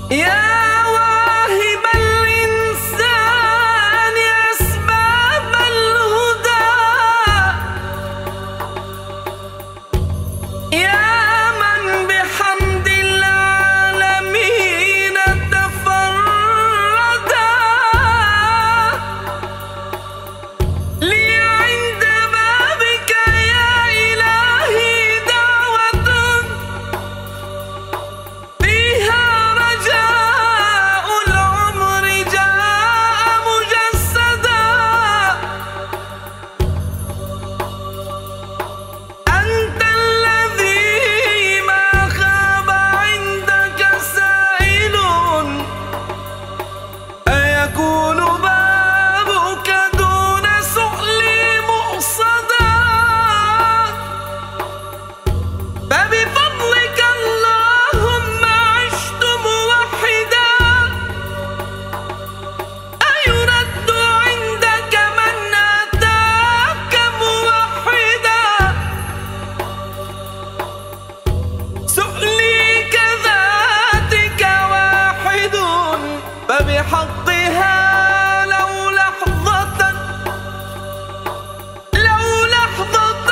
يا واهب الإنسان أسباب الهدى، يا من بحمد العالمين تفردا، لي عند بابك يا إلهي دعوة فيها رجاء العمر جاء مجسدا. أنت الذي ما خاب عندك سائل، أيكون بابك دون سؤلي مؤصدا. فبفضلك اللهم عشت موحدا، أيرد عندك من أتاك موحدا. سؤلي كذاتك واحد، فبحقها لو لحظة لو لحظة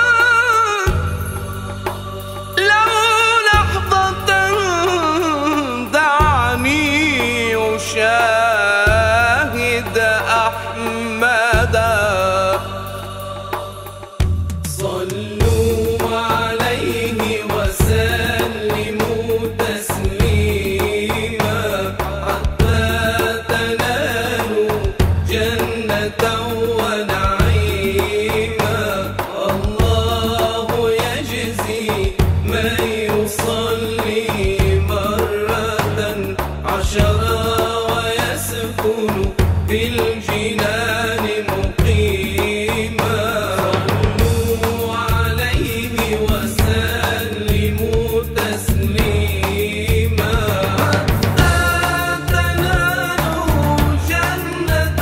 لو لحظة دعني أشاهد أحمدا. صلوا عليه وسلموا تسليما، حتى تنالوا جنة ونعيما. الله يجزي من يصلي مرة عشرا، ويسكن في الجنان مقيما. صلوا عليه وسلموا تسليما، حتى تنالوا جنة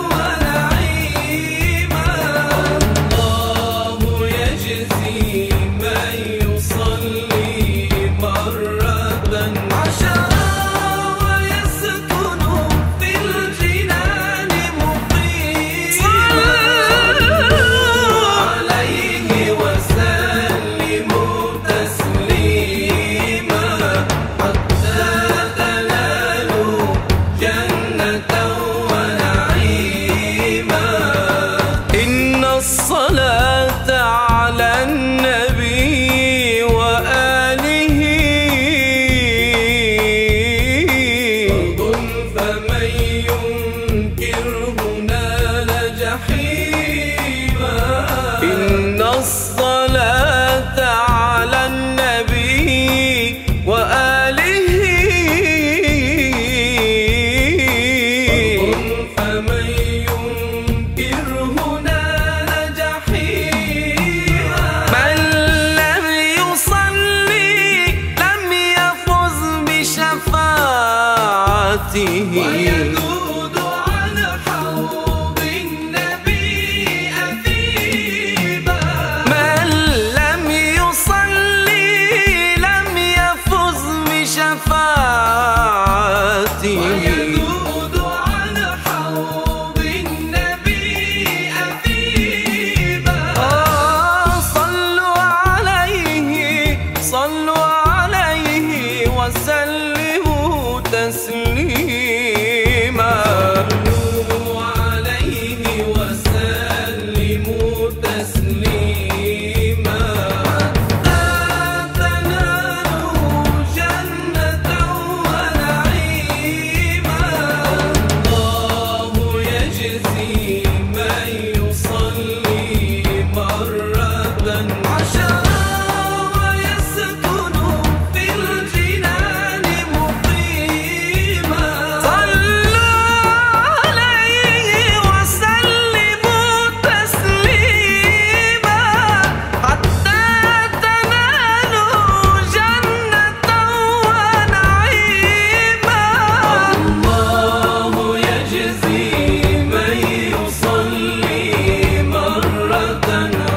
ونعيما. الله يجزي من يصلي مرة عشرا، ويسكن في الجنان مقيما. صلوا عليه وسلموا تسليما، حتى تنالوا جنة ونعيما. إن الصلاة على النبي وآله فرض، فمن ينكره نال جحيما. إن الصلاة على النبي وآله فرض، فمن ينكره نال جحيما. من لم يصلي لم يفز بشفاعته، ويذود عن حوض النبي أثيما. من لم يصلي لم يفز بشفاعته، ويذود عن حوض النبي أثيما. صلوا عليه وسلموا تسليما. صلوا عليه وسلموا تسليما، حتى تنالوا جنة ونعيما. الله يجزي من يصلي مرة عشرا، ويسكن في الجنان مقيما. وطن